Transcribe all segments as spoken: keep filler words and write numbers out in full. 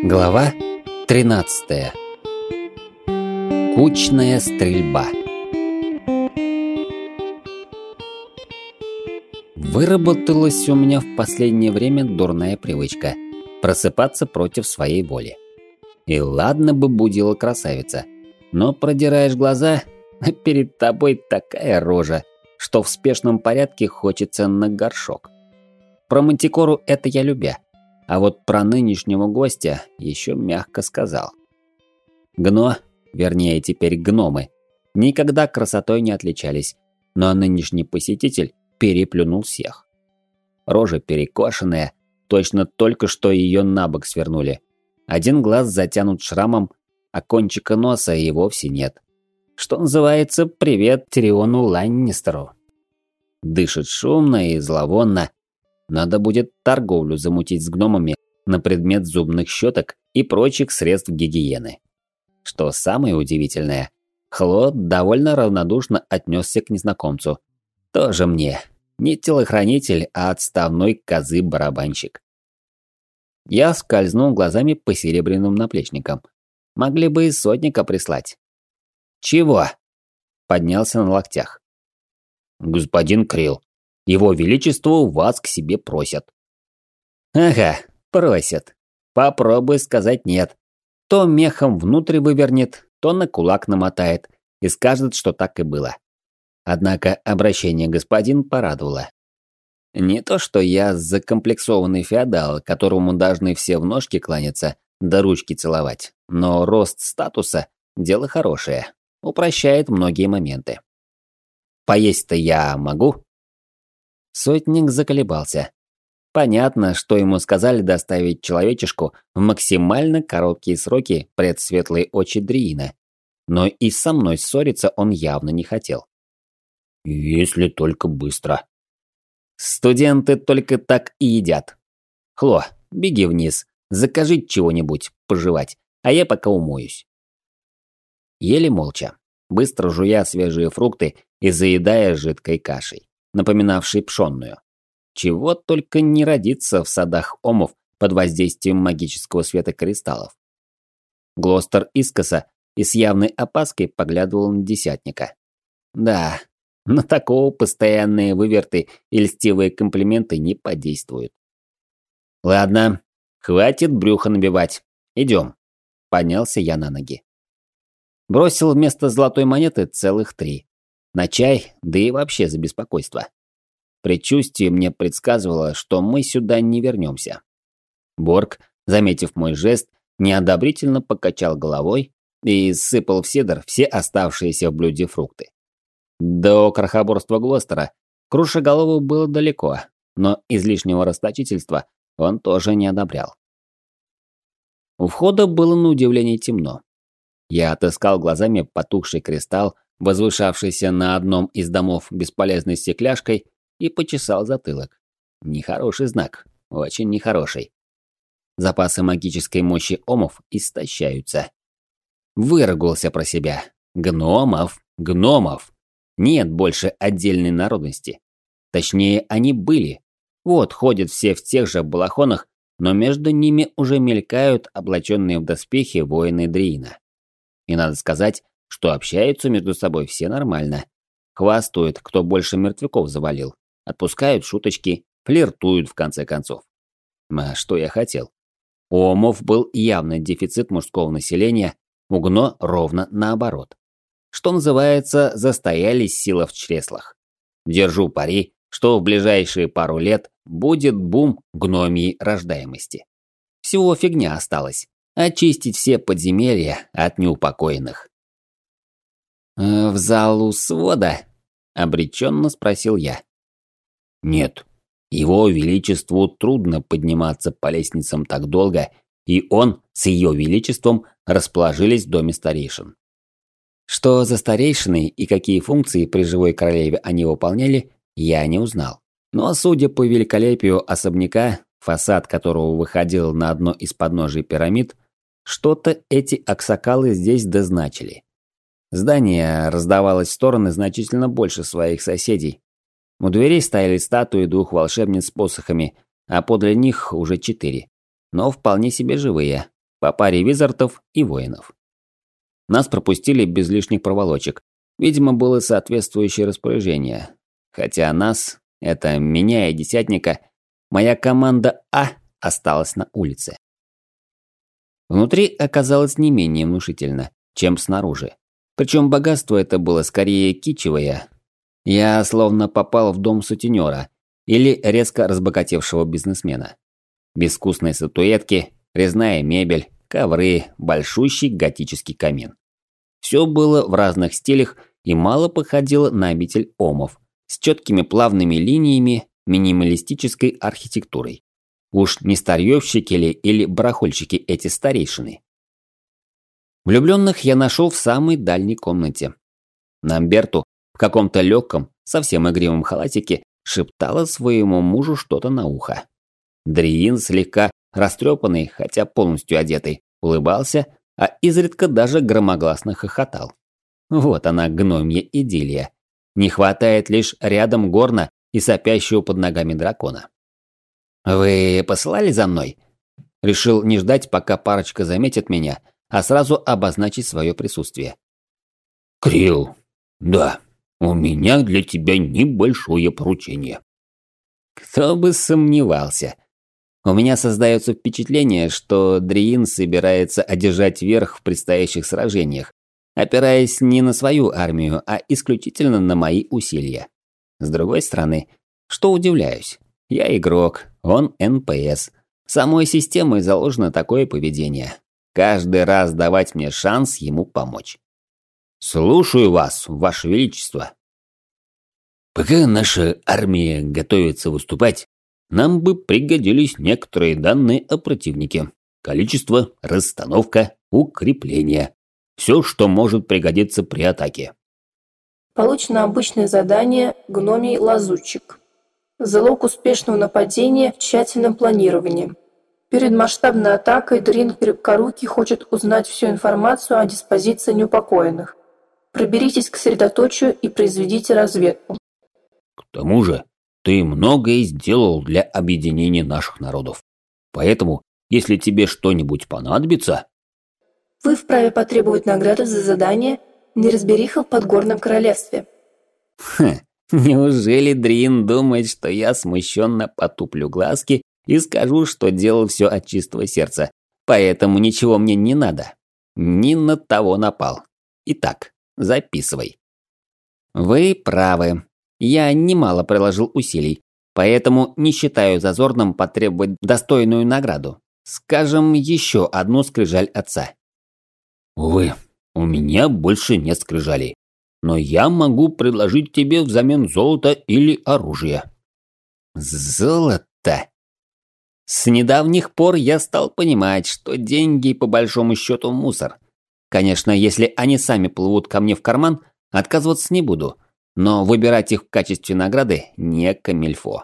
Глава тринадцатая. Кучная стрельба. Выработалась у меня в последнее время дурная привычка просыпаться против своей воли. И ладно бы будила красавица, но продираешь глаза, а перед тобой такая рожа, что в спешном порядке хочется на горшок. Про Мантикору это я любя, а вот про нынешнего гостя еще мягко сказал. Гно, вернее теперь гномы, никогда красотой не отличались, но нынешний посетитель переплюнул всех. Рожа перекошенная, точно только что ее на бок свернули. Один глаз затянут шрамом, а кончика носа и вовсе нет. Что называется, привет Тириону Ланнистеру. Дышит шумно и зловонно. Надо будет торговлю замутить с гномами на предмет зубных щеток и прочих средств гигиены. Что самое удивительное, Хлод довольно равнодушно отнесся к незнакомцу. Тоже мне. Не телохранитель, а отставной козы-барабанщик. Я скользнул глазами по серебряным наплечникам. Могли бы и сотника прислать. «Чего?» Поднялся на локтях. «Господин Крилл, его величество вас к себе просят». «Ага, просят. Попробуй сказать нет. То мехом внутрь вывернет, то на кулак намотает и скажет, что так и было». Однако обращение господин порадовало. Не то, что я закомплексованный феодал, которому должны все в ножки кланяться, да ручки целовать, но рост статуса – дело хорошее, упрощает многие моменты. Поесть-то я могу? Сотник заколебался. Понятно, что ему сказали доставить человечешку в максимально короткие сроки пред светлые очи Дриина, но и со мной ссориться он явно не хотел. Если только быстро. Студенты только так и едят. Хло, беги вниз, закажи чего-нибудь пожевать, а я пока умоюсь. Ели молча, быстро жуя свежие фрукты и заедая жидкой кашей, напоминавшей пшенную. Чего только не родится в садах омов под воздействием магического света кристаллов. Глостер искоса и с явной опаской поглядывал на десятника. Да, на такого постоянные выверты и льстивые комплименты не подействуют. Ладно, хватит брюхо набивать. Идем. Поднялся я на ноги. Бросил вместо золотой монеты целых три. На чай, да и вообще за беспокойство. Предчувствие мне предсказывало, что мы сюда не вернемся. Борг, заметив мой жест, неодобрительно покачал головой и сыпал в седр все оставшиеся в блюде фрукты. До крохоборства Глостера Крушеголову было далеко, но излишнего расточительства он тоже не одобрял. У входа было на удивление темно. Я отыскал глазами потухший кристалл, возвышавшийся на одном из домов бесполезной стекляшкой, и почесал затылок. Нехороший знак, очень нехороший. Запасы магической мощи омов истощаются. Выругался про себя. Гномов, гномов. Нет больше отдельной народности. Точнее, они были. Вот ходят все в тех же балахонах, но между ними уже мелькают облаченные в доспехи воины Дриина. И надо сказать, что общаются между собой все нормально. Хвастают, кто больше мертвяков завалил. Отпускают шуточки, флиртуют в конце концов. А что я хотел? У омов был явный дефицит мужского населения, у гно ровно наоборот. Что называется, застоялись сила в чреслах. Держу пари, что в ближайшие пару лет будет бум гномьей рождаемости. Всего фигня осталась. Очистить все подземелья от неупокоенных. «В залу свода?» – обреченно спросил я. «Нет, его величеству трудно подниматься по лестницам так долго, и он с ее величеством расположились в доме старейшин». Что за старейшины и какие функции при живой королеве они выполняли, я не узнал. Но судя по великолепию особняка, фасад которого выходил на одно из подножий пирамид, что-то эти аксакалы здесь дозначили. Здание раздавалось в стороны значительно больше своих соседей. У дверей стояли статуи двух волшебниц с посохами, а подле них уже четыре. Но вполне себе живые. по паре визардов и воинов. Нас пропустили без лишних проволочек. Видимо, было соответствующее распоряжение. Хотя нас, это меня и десятника, моя команда А осталась на улице. Внутри оказалось не менее внушительно, чем снаружи. Причем богатство это было скорее кичевое. Я словно попал в дом сутенера или резко разбогатевшего бизнесмена. Безвкусные статуэтки, резная мебель, ковры, большущий готический камин. Все было в разных стилях и мало походило на обитель омов, с четкими плавными линиями, минималистической архитектурой. Уж не старьевщики ли или барахольщики эти старейшины? Влюбленных я нашел в самой дальней комнате. Намберту в каком-то легком, совсем игривом халатике шептала своему мужу что-то на ухо. Дриин, слегка растрепанный, хотя полностью одетый, улыбался, а изредка даже громогласно хохотал. Вот она, гномья идиллия. Не хватает лишь рядом горна и сопящего под ногами дракона. «Вы посылали за мной?» Решил не ждать, пока парочка заметит меня, а сразу обозначить свое присутствие. «Крилл, да, у меня для тебя небольшое поручение». Кто бы сомневался. У меня создается впечатление, что Дриин собирается одержать верх в предстоящих сражениях, опираясь не на свою армию, а исключительно на мои усилия. С другой стороны, что удивляюсь, я игрок, он эн пэ эс. Самой системой заложено такое поведение. Каждый раз давать мне шанс ему помочь. «Слушаю вас, Ваше Величество». «Пока наша армия готовится выступать, нам бы пригодились некоторые данные о противнике. Количество, расстановка, укрепление. Все, что может пригодиться при атаке». Получено обычное задание «Гномий лазутчик». Залог успешного нападения в тщательном планировании. Перед масштабной атакой Дрин Крепкорукий хочет узнать всю информацию о диспозиции неупокоенных. Проберитесь к средоточию и произведите разведку. К тому же, ты многое сделал для объединения наших народов. Поэтому, если тебе что-нибудь понадобится... Вы вправе потребовать награды за задание «Неразбериха в Подгорном Королевстве». Хм, неужели Дрин думает, что я смущенно потуплю глазки и скажу, что делал все от чистого сердца, поэтому ничего мне не надо? Ни на того напал. Итак, записывай. Вы правы. Я немало приложил усилий, поэтому не считаю зазорным потребовать достойную награду. Скажем, еще одну скрижаль отца. Увы, у меня больше нет скрижалей, но я могу предложить тебе взамен золота или оружия. Золото? С недавних пор я стал понимать, что деньги по большому счету мусор. Конечно, если они сами плывут ко мне в карман, отказываться не буду, но выбирать их в качестве награды не камильфо.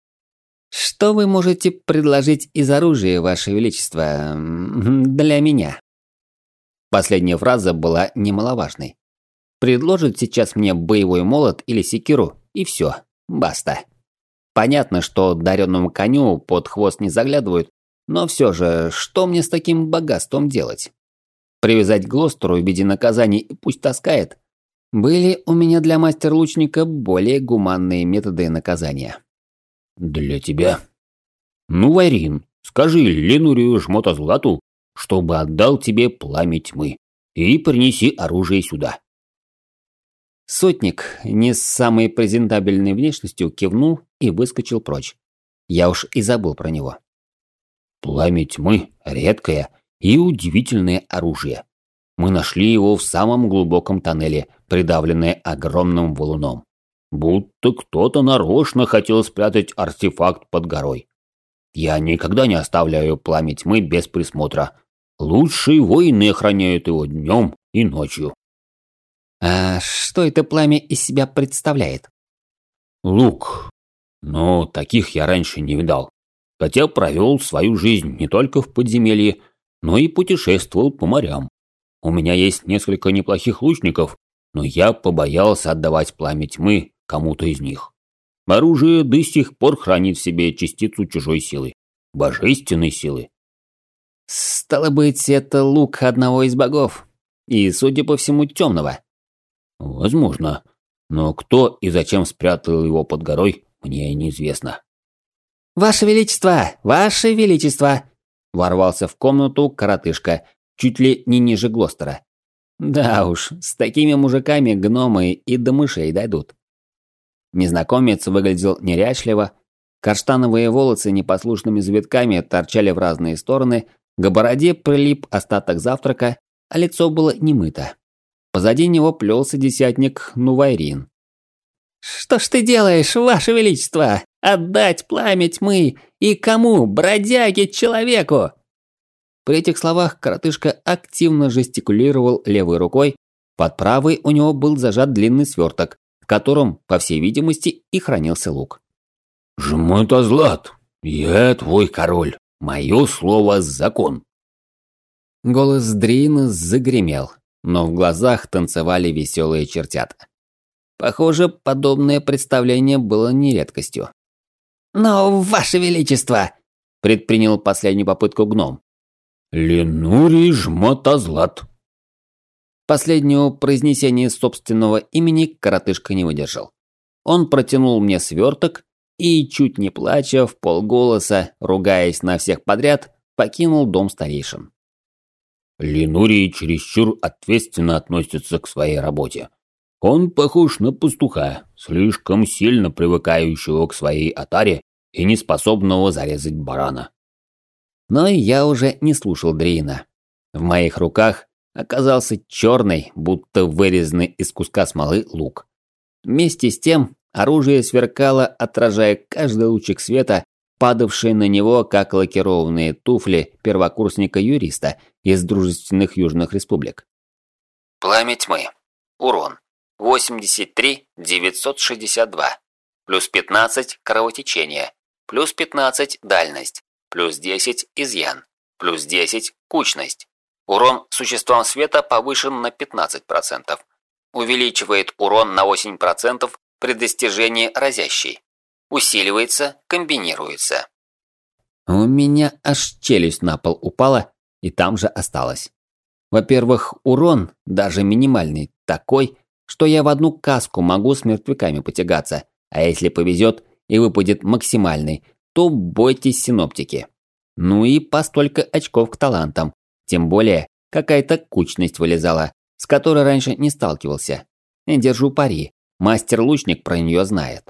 Что вы можете предложить из оружия, Ваше Величество, для меня? Последняя фраза была немаловажной. Предложит сейчас мне боевой молот или секиру, и все, баста. Понятно, что даренному коню под хвост не заглядывают, но все же, что мне с таким богатством делать? Привязать к Глостеру в виде наказания и пусть таскает? Были у меня для мастер-лучника более гуманные методы наказания. Для тебя? Ну, Вайрин, скажи Ленурию Жмотозлату, чтобы отдал тебе пламя тьмы, и принеси оружие сюда. Сотник, не с самой презентабельной внешностью, кивнул и выскочил прочь. Я уж и забыл про него. Пламя тьмы – редкое и удивительное оружие. Мы нашли его в самом глубоком тоннеле, придавленное огромным валуном. Будто кто-то нарочно хотел спрятать артефакт под горой. Я никогда не оставляю пламя тьмы без присмотра. Лучшие воины охраняют его днем и ночью. А что это пламя из себя представляет? Лук. Но таких я раньше не видал. Хотя провел свою жизнь не только в подземелье, но и путешествовал по морям. У меня есть несколько неплохих лучников, но я побоялся отдавать пламя тьмы кому-то из них. Оружие до сих пор хранит в себе частицу чужой силы, божественной силы. Стало быть, это лук одного из богов. И, судя по всему, темного. Возможно. Но кто и зачем спрятал его под горой, мне неизвестно. «Ваше Величество! Ваше Величество!» Ворвался в комнату коротышка, чуть ли не ниже Глостера. Да уж, с такими мужиками гномы и до мышей дойдут. Незнакомец выглядел неряшливо, каштановые волосы непослушными завитками торчали в разные стороны, к бороде прилип остаток завтрака, а лицо было немыто. Позади него плелся десятник Нувайрин. «Что ж ты делаешь, Ваше Величество? Отдать пламя тьмы! И кому? Бродяге-человеку!» При этих словах коротышка активно жестикулировал левой рукой, под правой у него был зажат длинный сверток, в котором, по всей видимости, и хранился лук. «Жмотозлат, я твой король, мое слово закон!» Голос Дрина загремел, но в глазах танцевали веселые чертята. Похоже, подобное представление было не редкостью. «Но, Ваше Величество!» – предпринял последнюю попытку гном. «Ленурий Жмотозлат!» Последнего произнесения собственного имени коротышка не выдержал. Он протянул мне сверток и, чуть не плача, в полголоса, ругаясь на всех подряд, покинул дом старейшин. Ленурий чересчур ответственно относится к своей работе. Он похож на пастуха, слишком сильно привыкающего к своей отаре и неспособного зарезать барана. Но я уже не слушал Дрина. В моих руках оказался черный, будто вырезанный из куска смолы лук. Вместе с тем оружие сверкало, отражая каждый лучик света, падавший на него, как лакированные туфли первокурсника-юриста из дружественных южных республик. Пламя тьмы. Урон. восемьдесят три девятьсот шестьдесят два. Плюс пятнадцать кровотечение. Плюс пятнадцать дальность. Плюс десять изъян. Плюс десять кучность. Урон существам света повышен на пятнадцать процентов. Увеличивает урон на восемь процентов при достижении разящей. Усиливается, комбинируется. У меня аж челюсть на пол упала и там же осталась. Во-первых, урон, даже минимальный, такой, что я в одну каску могу с мертвяками потягаться, а если повезет и выпадет максимальный, то бойтесь синоптики. Ну и по столько очков к талантам, тем более какая-то кучность вылезала, с которой раньше не сталкивался. Держу пари, мастер-лучник про нее знает.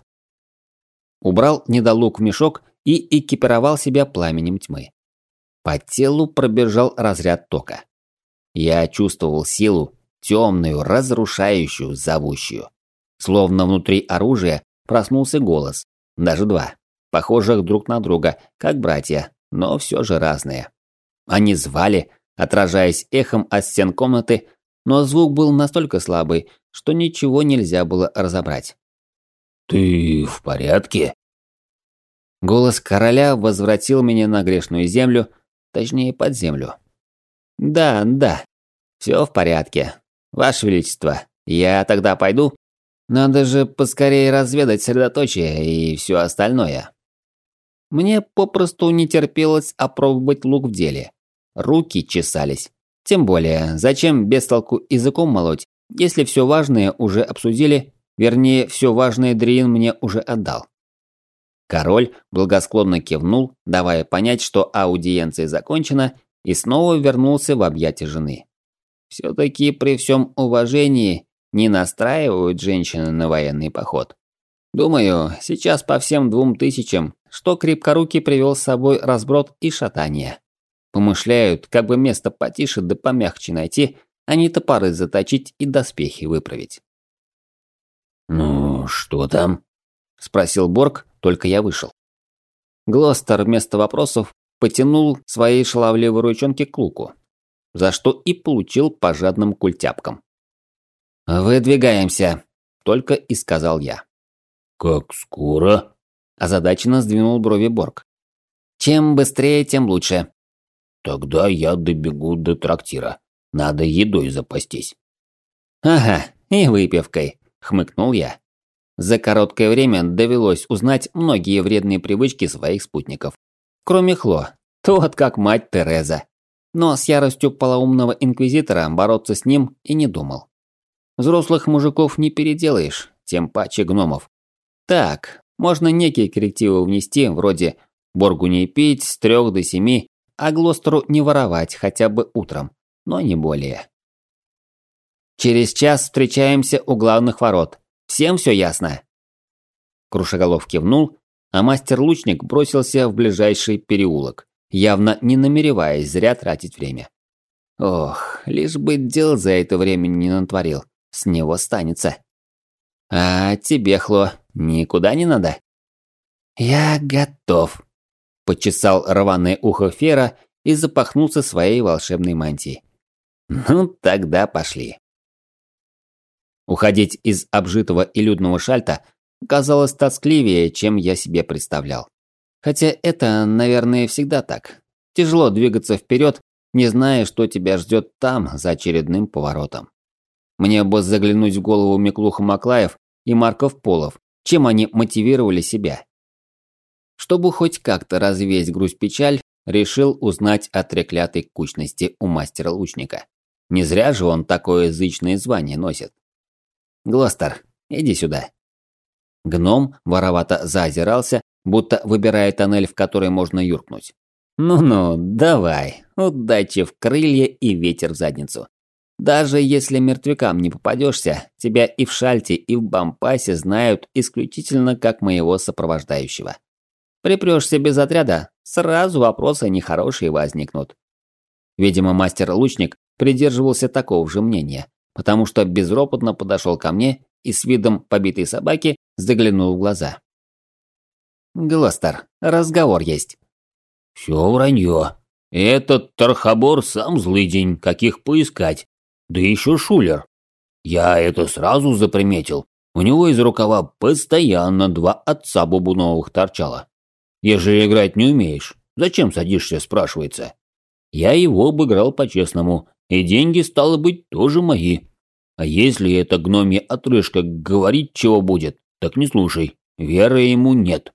Убрал недолук в мешок и экипировал себя пламенем тьмы. По телу пробежал разряд тока. Я чувствовал силу, темную, разрушающую, зовущую. Словно внутри оружия проснулся голос, даже два, похожих друг на друга, как братья, но все же разные. Они звали, отражаясь эхом от стен комнаты, но звук был настолько слабый, что ничего нельзя было разобрать. «Ты в порядке?» Голос короля возвратил меня на грешную землю, точнее под землю. «Да, да, все в порядке. Ваше Величество, я тогда пойду. Надо же поскорее разведать средоточие и все остальное». Мне попросту не терпелось опробовать лук в деле. Руки чесались. Тем более, зачем без толку языком молоть, если все важное уже обсудили, вернее, все важное Дрин мне уже отдал. Король благосклонно кивнул, давая понять, что аудиенция закончена, и снова вернулся в объятия жены. Все-таки при всем уважении не настраивают женщины на военный поход. Думаю, сейчас по всем двум тысячам, что крепкорукий привел с собой разброд и шатание. Помышляют, как бы место потише да помягче найти, а не топоры заточить и доспехи выправить. «Ну, что там?» – спросил Борг, только я вышел. Глостер вместо вопросов потянул свои шаловливые ручонки к луку, за что и получил по жадным культяпкам. «Выдвигаемся», – только и сказал я. «Как скоро?» – озадаченно сдвинул брови Борг. «Чем быстрее, тем лучше». «Тогда я добегу до трактира. Надо едой запастись». «Ага, и выпивкой», – хмыкнул я. За короткое время довелось узнать многие вредные привычки своих спутников. Кроме Хло, тот как мать Тереза. Но с яростью полоумного инквизитора бороться с ним и не думал. Взрослых мужиков не переделаешь, тем паче гномов. Так, можно некие коррективы внести, вроде Боргу не пить с трех до семи, а Глостеру не воровать хотя бы утром, но не более. Через час встречаемся у главных ворот. Всем все ясно? Крушеголов кивнул, а мастер-лучник бросился в ближайший переулок, явно не намереваясь зря тратить время. Ох, лишь бы дел за это время не натворил, с него станется. А тебе, Хло, никуда не надо? Я готов, почесал рваное ухо Фера и запахнулся своей волшебной мантией. Ну, тогда пошли. Уходить из обжитого и людного Шальта казалось тоскливее, чем я себе представлял. Хотя это, наверное, всегда так. Тяжело двигаться вперед, не зная, что тебя ждет там, за очередным поворотом. Мне бы заглянуть в голову Миклуха Маклаев и Марков Полов, чем они мотивировали себя. Чтобы хоть как-то развеять грусть-печаль, решил узнать о треклятой кучности у мастера-лучника. Не зря же он такое зычное звание носит. Глостер, иди сюда. Гном воровато заозирался, будто выбирая тоннель, в который можно юркнуть. Ну-ну, давай, удачи в крылья и ветер в задницу. Даже если мертвякам не попадешься, тебя и в Шальте, и в Бампасе знают исключительно как моего сопровождающего. Припрешься без отряда, сразу вопросы нехорошие возникнут. Видимо, мастер-лучник придерживался такого же мнения, потому что безропотно подошел ко мне и с видом побитой собаки заглянул в глаза. «Глостер, разговор есть». «Все вранье. Этот Тархабор сам злыдень, каких поискать. Да еще шулер. Я это сразу заприметил. У него из рукава постоянно два отца бубуновых торчало. Ежели играть не умеешь, зачем садишься, спрашивается. Я его обыграл по-честному, и деньги, стало быть, тоже мои. А если эта гномья отрыжка говорить чего будет, так не слушай, веры ему нет».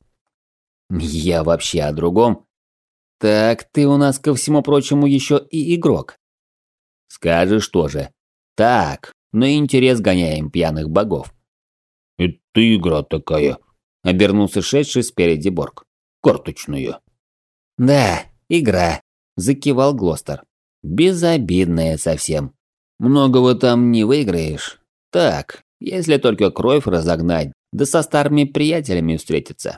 «Я вообще о другом. Так ты у нас, ко всему прочему, еще и игрок». «Скажешь тоже. Так, на интерес гоняем пьяных богов». «Это игра такая», – обернулся шедший спереди Борг. «Карточная». «Да, игра», – закивал Глостер. «Безобидная совсем. Многого там не выиграешь. Так, если только кровь разогнать, да со старыми приятелями встретиться».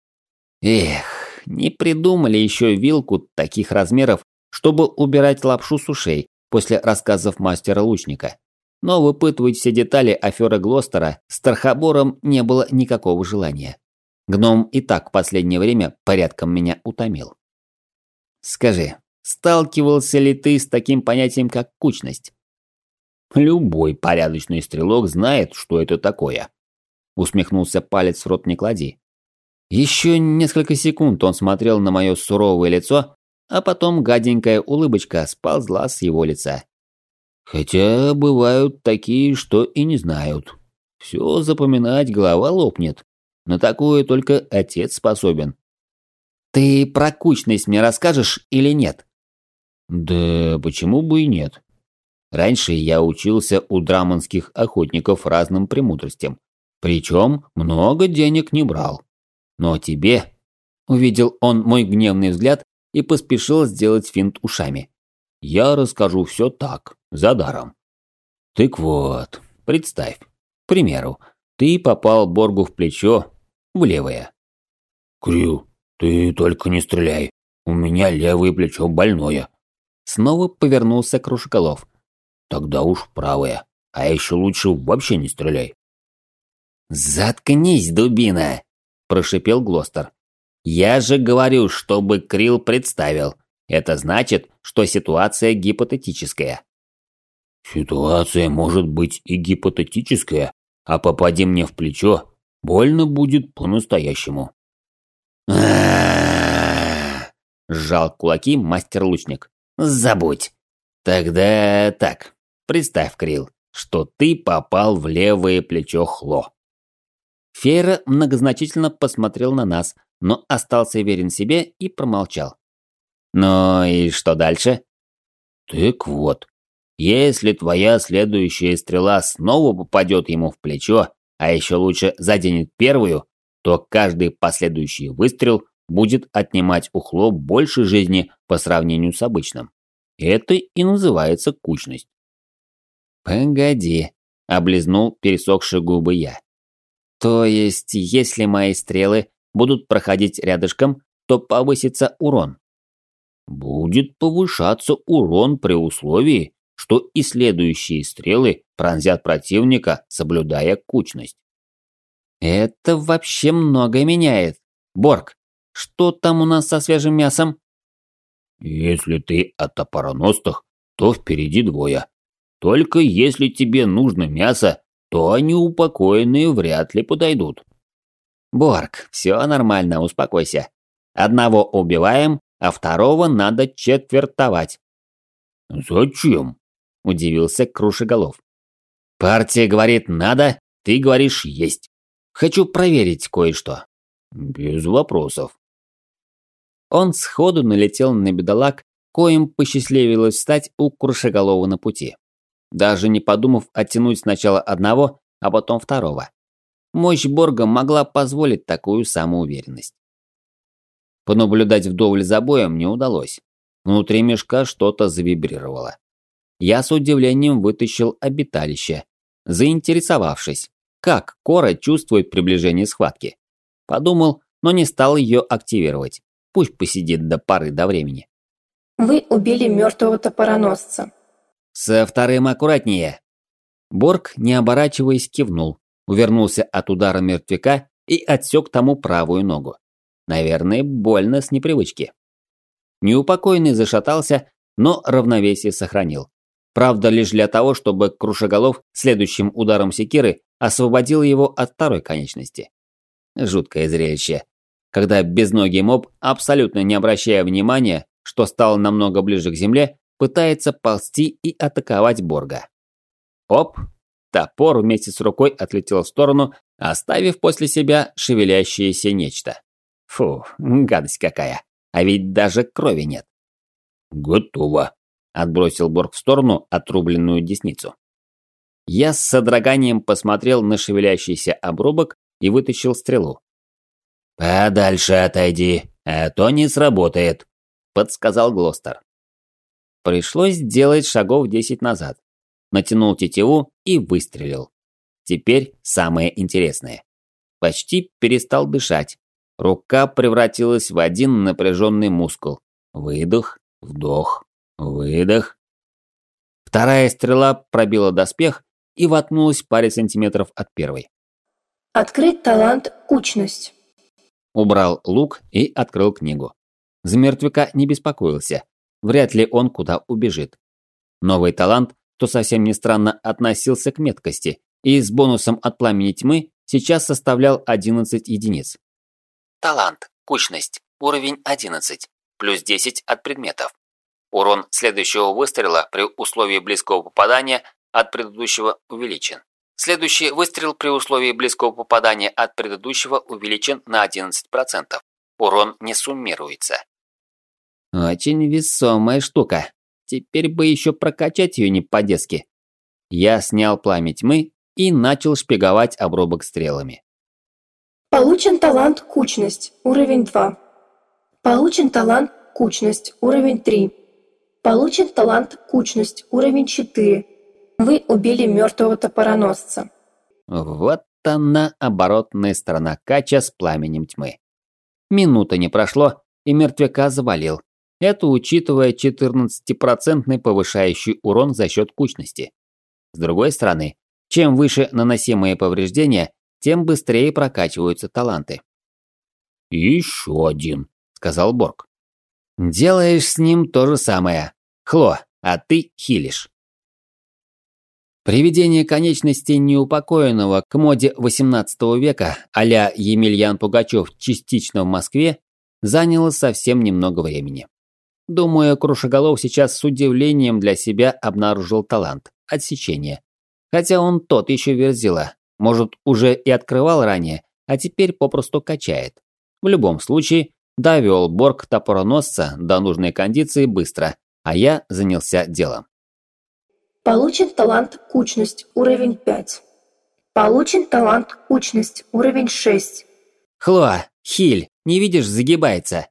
Эх, не придумали еще вилку таких размеров, чтобы убирать лапшу с ушей после рассказов мастера-лучника. Но выпытывать все детали аферы Глостера с Тархабором не было никакого желания. Гном и так в последнее время порядком меня утомил. Скажи, сталкивался ли ты с таким понятием, как кучность? «Любой порядочный стрелок знает, что это такое», – усмехнулся, палец в рот не клади. Еще несколько секунд он смотрел на мое суровое лицо, а потом гаденькая улыбочка сползла с его лица. «Хотя бывают такие, что и не знают. Все запоминать голова лопнет. На такое только отец способен». «Ты про кучность мне расскажешь или нет?» «Да почему бы и нет. Раньше я учился у драманских охотников разным премудростям. Причем много денег не брал. Но тебе...» Увидел он мой гневный взгляд и поспешил сделать финт ушами. «Я расскажу все так, за даром. Так вот, представь, к примеру, ты попал Боргу в плечо, в левое». «Крил, ты только не стреляй, у меня левое плечо больное». Снова повернулся Крушколов. «Тогда уж правое, а еще лучше вообще не стреляй». «Заткнись, дубина!» – прошипел Глостер. «Я же говорю, чтобы Крил представил. Это значит, что ситуация гипотетическая». «Ситуация может быть и гипотетическая, а попади мне в плечо, больно будет по-настоящему». Сжал кулаки мастер-лучник. «Забудь. Тогда так, представь, Крил, что ты попал в левое плечо Хло». Фейра многозначительно посмотрел на нас, но остался верен себе и промолчал. «Ну и что дальше?» Так вот, если твоя следующая стрела снова попадет ему в плечо, а еще лучше заденет первую, то каждый последующий выстрел будет отнимать у Хло больше жизни по сравнению с обычным. Это и называется кучность. «Погоди», – облизнул пересохшие губы я. «То есть, если мои стрелы будут проходить рядышком, то повысится урон?» Будет повышаться урон при условии, что и следующие стрелы пронзят противника, соблюдая кучность. Это вообще многое меняет. Борг, что там у нас со свежим мясом? Если ты от топороносцев, то впереди двое. Только если тебе нужно мясо, то они упокоенные вряд ли подойдут. Борг, все нормально, успокойся. Одного убиваем, а второго надо четвертовать. Зачем? Удивился Крушеголов. Партия говорит надо, ты говоришь есть. Хочу проверить кое-что. Без вопросов. Он сходу налетел на бедолаг, коим посчастливилось встать у Крушеголова на пути. Даже не подумав оттянуть сначала одного, а потом второго. Мощь Борга могла позволить такую самоуверенность. Понаблюдать вдоволь за боем не удалось. Внутри мешка что-то завибрировало. Я с удивлением вытащил обиталище, заинтересовавшись, как Кора чувствует приближение схватки. Подумал, но не стал ее активировать. Пусть посидит до поры до времени. Вы убили мертвого топороносца. Со вторым аккуратнее. Борг, не оборачиваясь, кивнул, увернулся от удара мертвяка и отсек тому правую ногу. Наверное, больно с непривычки. Неупокоенный зашатался, но равновесие сохранил. Правда, лишь для того, чтобы Крушеголов следующим ударом секиры освободил его от второй конечности. Жуткое зрелище. Когда безногий моб, абсолютно не обращая внимания, что стал намного ближе к земле, пытается ползти и атаковать Борга. Оп! Топор вместе с рукой отлетел в сторону, оставив после себя шевелящееся нечто. Фу, гадость какая. А ведь даже крови нет. Готово. Отбросил Борг в сторону отрубленную десницу. Я с содроганием посмотрел на шевелящийся обрубок и вытащил стрелу. «Подальше отойди, а то не сработает», – подсказал Глостер. Пришлось сделать шагов десять назад. Натянул тетиву и выстрелил. Теперь самое интересное. Почти перестал дышать. Рука превратилась в один напряженный мускул. Выдох, вдох, выдох. Вторая стрела пробила доспех и воткнулась в паре сантиметров от первой. Открыть талант «Кучность». Убрал лук и открыл книгу. За мертвяка не беспокоился. Вряд ли он куда убежит. Новый талант, что совсем не странно, относился к меткости и с бонусом от пламени тьмы сейчас составлял одиннадцать единиц. Талант. Кучность. Уровень одиннадцать. Плюс десять от предметов. Урон следующего выстрела при условии близкого попадания от предыдущего увеличен. Следующий выстрел при условии близкого попадания от предыдущего увеличен на одиннадцать процентов. Урон не суммируется. Очень весомая штука. Теперь бы еще прокачать ее не по-детски. Я снял пламя тьмы и начал шпиговать обрубок стрелами. Получен талант «Кучность», уровень два. Получен талант «Кучность», уровень три. Получен талант «Кучность», уровень четыре. Вы убили мертвого топороносца. Вот она, оборотная сторона кача с пламенем тьмы. Минута не прошло, и мертвяка завалил. Это учитывая четырнадцатипроцентный повышающий урон за счет кучности. С другой стороны, чем выше наносимые повреждения, тем быстрее прокачиваются таланты. «Еще один», – сказал Борг. «Делаешь с ним то же самое. Хло, а ты хилишь». Приведение конечностей неупокоенного к моде восемнадцатого века а-ля Емельян Пугачев частично в Москве заняло совсем немного времени. Думаю, Крушеголов сейчас с удивлением для себя обнаружил талант – отсечение. Хотя он тот еще верзила, может, уже и открывал ранее, а теперь попросту качает. В любом случае, довел Борг топороносца до нужной кондиции быстро, а я занялся делом. Получен талант кучность, уровень пять. Получен талант кучность, уровень шесть. Хлоа, Хиль, не видишь, загибается.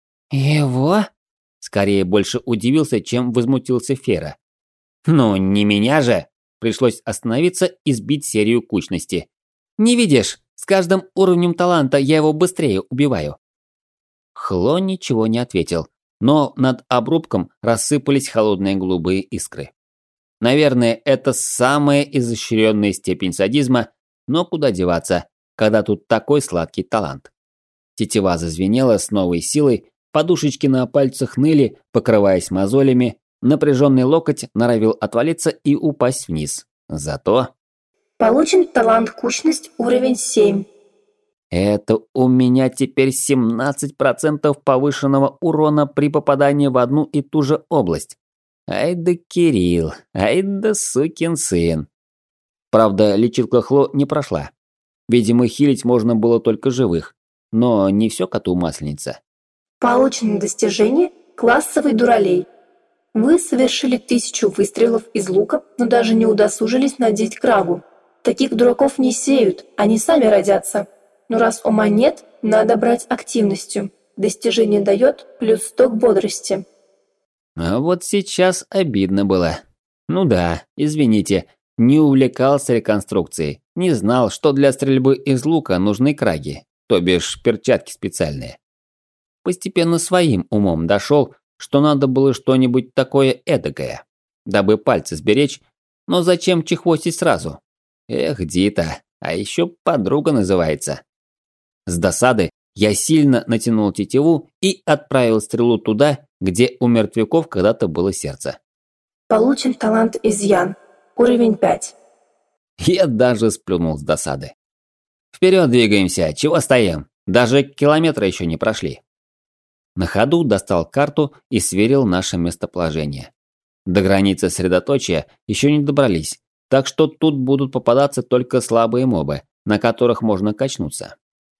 Его? Скорее больше удивился, чем возмутился Фера. Ну, не меня же. Пришлось остановиться и сбить серию кучности. Не видишь, с каждым уровнем таланта я его быстрее убиваю. Хло ничего не ответил, но над обрубком рассыпались холодные голубые искры. Наверное, это самая изощренная степень садизма, но куда деваться, когда тут такой сладкий талант. Тетива зазвенела с новой силой, подушечки на пальцах ныли, покрываясь мозолями, напряженный локоть норовил отвалиться и упасть вниз. Зато... Получен талант кучность, уровень семь. Это у меня теперь семнадцать процентов повышенного урона при попадании в одну и ту же область. Ай да Кирилл, ай да сукин сын. Правда, лечилка Хло не прошла. Видимо, хилить можно было только живых, но не все коту масленица. Получено достижение классовый дуралей. Вы совершили тысячу выстрелов из лука, но даже не удосужились надеть крагу. Таких дураков не сеют, они сами родятся. Но раз ума нет, надо брать активностью. Достижение дает плюс сто к бодрости. А вот сейчас обидно было. Ну да, извините, не увлекался реконструкцией, не знал, что для стрельбы из лука нужны краги, то бишь перчатки специальные. Постепенно своим умом дошел, что надо было что-нибудь такое эдакое, дабы пальцы сберечь, но зачем чехвостить сразу? Эх, Дита, а еще подруга называется. С досады я сильно натянул тетиву и отправил стрелу туда, где у мертвяков когда-то было сердце. Получен талант изъян, уровень пять. Я даже сплюнул с досады. Вперед двигаемся, чего стоим? Даже километра еще не прошли. На ходу достал карту и сверил наше местоположение. До границы средоточия еще не добрались, так что тут будут попадаться только слабые мобы, на которых можно качнуться.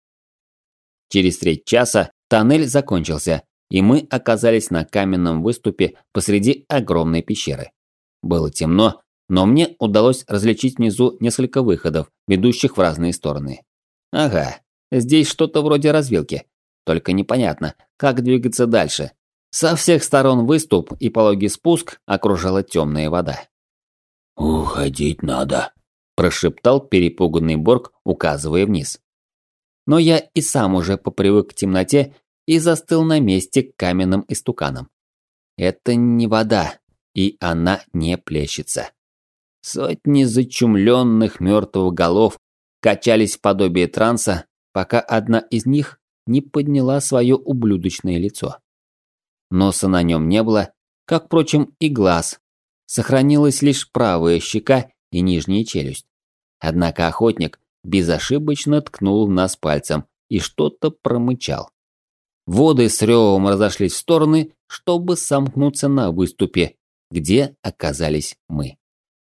Через треть часа тоннель закончился, и мы оказались на каменном выступе посреди огромной пещеры. Было темно, но мне удалось различить внизу несколько выходов, ведущих в разные стороны. Ага, здесь что-то вроде развилки. Только непонятно, как двигаться дальше. Со всех сторон выступ и пологий спуск окружала темная вода. «Уходить надо», – прошептал перепуганный Борг, указывая вниз. Но я и сам уже попривык к темноте и застыл на месте каменным истуканом. Это не вода, и она не плещется. Сотни зачумленных мертвых голов качались в подобие транса, пока одна из них не подняла свое ублюдочное лицо. Носа на нем не было, как, впрочем, и глаз. Сохранилась лишь правая щека и нижняя челюсть. Однако охотник безошибочно ткнул в нас пальцем и что-то промычал. Воды с ревом разошлись в стороны, чтобы сомкнуться на выступе, где оказались мы.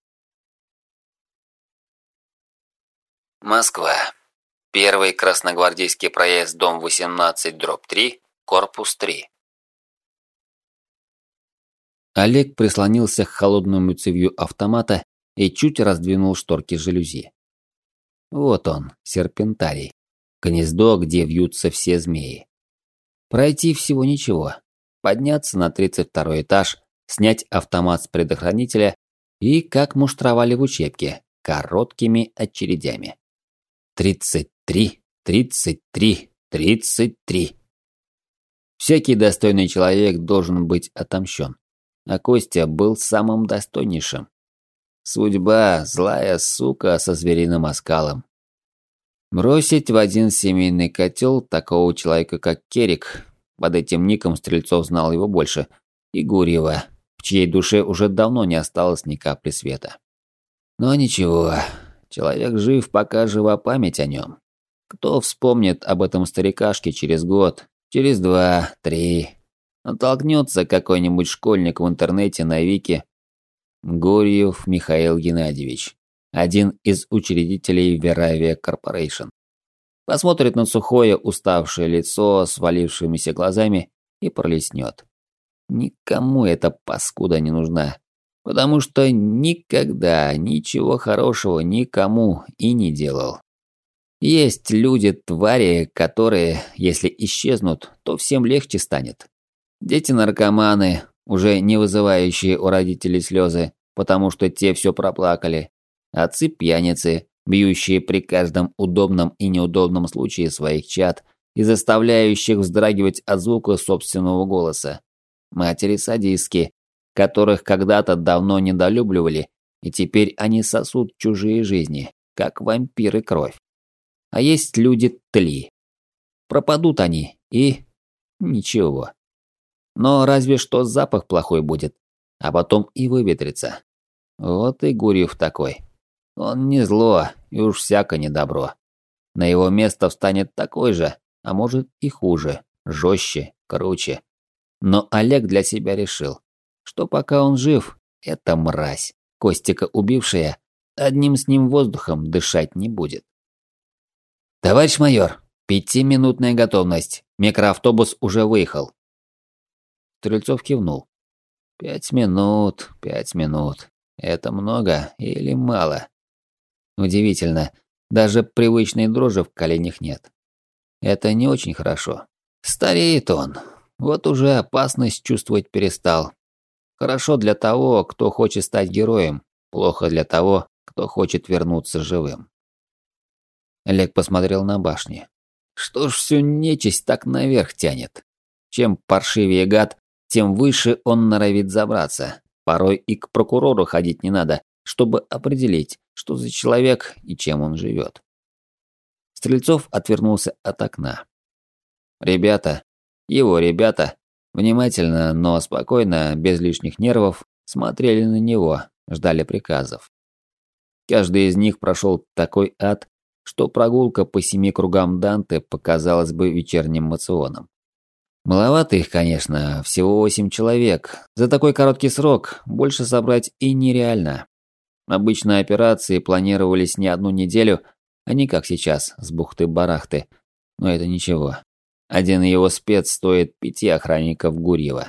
Москва. Первый красногвардейский проезд, дом восемнадцать, дробь три, корпус три. Олег прислонился к холодному цевью автомата и чуть раздвинул шторки жалюзи. Вот он, серпентарий. Гнездо, где вьются все змеи. Пройти всего ничего. Подняться на тридцать второй этаж, снять автомат с предохранителя и, как муштровали в учебке, короткими очередями. Тридцать три, тридцать три, тридцать три. Всякий достойный человек должен быть отомщен. А Костя был самым достойнейшим. Судьба – злая сука со звериным оскалом. Бросить в один семейный котел такого человека, как Керик, под этим ником Стрельцов знал его больше, и Гурьева, в чьей душе уже давно не осталось ни капли света. Но ничего, человек жив, пока жива память о нем. Кто вспомнит об этом старикашке через год, через два, три? Натолкнется какой-нибудь школьник в интернете на Вики. Гурьев Михаил Геннадьевич, один из учредителей Veravia Corporation. Посмотрит на сухое, уставшее лицо с валившимися глазами и пролеснет. Никому эта паскуда не нужна, потому что никогда ничего хорошего никому и не делал. Есть люди-твари, которые, если исчезнут, то всем легче станет. Дети-наркоманы, уже не вызывающие у родителей слезы, потому что те все проплакали. Отцы-пьяницы, бьющие при каждом удобном и неудобном случае своих чад и заставляющих вздрагивать от звука собственного голоса. Матери-садистки, которых когда-то давно недолюбливали, и теперь они сосут чужие жизни, как вампиры кровь. А есть люди-тли. Пропадут они, и... ничего. Но разве что запах плохой будет, а потом и выветрится. Вот и Гурьев такой. Он не зло, и уж всяко не добро. На его место встанет такой же, а может и хуже, жестче, круче. Но Олег для себя решил, что пока он жив, эта мразь, Костика убившая, одним с ним воздухом дышать не будет. «Товарищ майор, пятиминутная готовность. Микроавтобус уже выехал». Стрельцов кивнул. «Пять минут, пять минут. Это много или мало?» Удивительно, даже привычной дрожи в коленях нет. Это не очень хорошо. Стареет он. Вот уже опасность чувствовать перестал. Хорошо для того, кто хочет стать героем. Плохо для того, кто хочет вернуться живым. Олег посмотрел на башни. Что ж всю нечисть так наверх тянет? Чем паршивее гад, тем выше он норовит забраться. Порой и к прокурору ходить не надо, чтобы определить, что за человек и чем он живет. Стрельцов отвернулся от окна. Ребята, его ребята, внимательно, но спокойно, без лишних нервов, смотрели на него, ждали приказов. Каждый из них прошел такой ад, что прогулка по семи кругам Данте показалась бы вечерним моционом. Маловато их, конечно, всего восемь человек. За такой короткий срок больше собрать и нереально. Обычно операции планировались не одну неделю, а не как сейчас, с бухты-барахты. Но это ничего. Один его спец стоит пяти охранников Гурьева.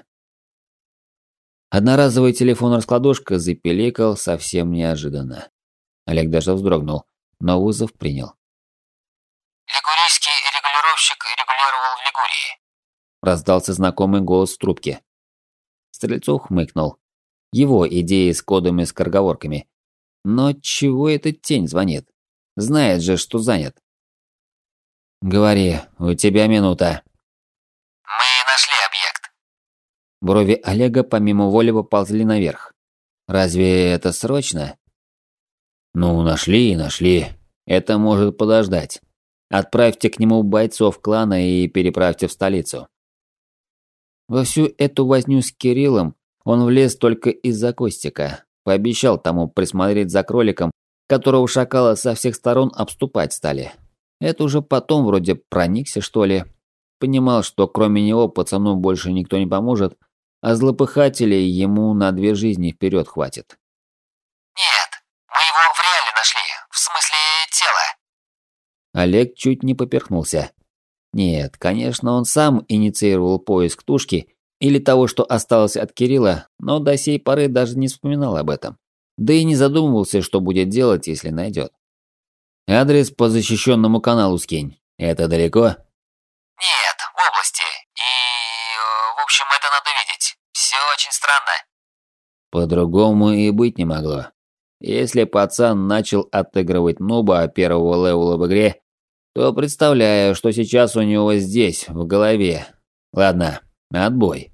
Одноразовый телефон-раскладушка запеликал совсем неожиданно. Олег даже вздрогнул, но вызов принял. «Лигурийский регулировщик регулировал в Лигурии», – раздался знакомый голос в трубке. Стрельцов хмыкнул. Его идеи с кодами, с скороговорками. Но чего эта тень звонит? Знает же, что занят. «Говори, у тебя минута». «Мы нашли объект». Брови Олега помимо воли поползли наверх. «Разве это срочно?» «Ну, нашли и нашли. Это может подождать. Отправьте к нему бойцов клана и переправьте в столицу». Во всю эту возню с Кириллом он влез только из-за Костика. Пообещал тому присмотреть за кроликом, которого шакала со всех сторон обступать стали. Это уже потом вроде проникся, что ли. Понимал, что кроме него пацану больше никто не поможет, а злопыхателей ему на две жизни вперед хватит. «Нет, мы его в реале нашли, в смысле тело». Олег чуть не поперхнулся. Нет, конечно, он сам инициировал поиск тушки или того, что осталось от Кирилла, но до сей поры даже не вспоминал об этом. Да и не задумывался, что будет делать, если найдет. «Адрес по защищенному каналу скинь. Это далеко?» «Нет, в области. И, в общем, это надо видеть. Все очень странно». По-другому и быть не могло. Если пацан начал отыгрывать нуба первого левела в игре, то представляю, что сейчас у него здесь, в голове. Ладно, отбой.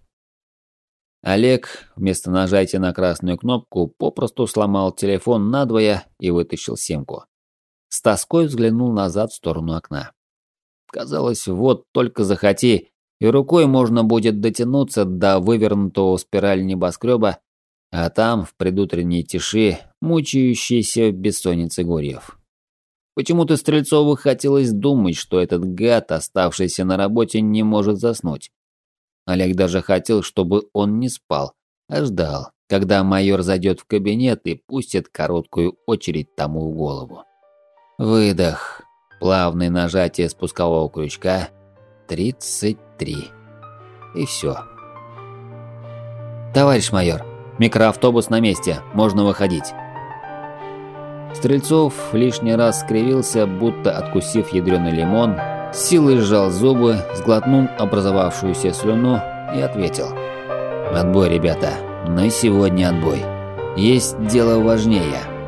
Олег, вместо нажатия на красную кнопку, попросту сломал телефон надвое и вытащил симку. С тоской взглянул назад в сторону окна. Казалось, вот только захоти, и рукой можно будет дотянуться до вывернутого в спираль небоскреба, а там, в предутренней тиши, мучающийся в бессоннице Гурьев. Почему-то Стрельцову хотелось думать, что этот гад, оставшийся на работе, не может заснуть. Олег даже хотел, чтобы он не спал, а ждал, когда майор зайдет в кабинет и пустит короткую очередь тому в голову. Выдох. Плавное нажатие спускового крючка. тридцать три. И все. «Товарищ майор, микроавтобус на месте, можно выходить». Стрельцов лишний раз скривился, будто откусив ядреный лимон, силой сжал зубы, сглотнул образовавшуюся слюну и ответил: «Отбой, ребята, на сегодня отбой. Есть дело важнее».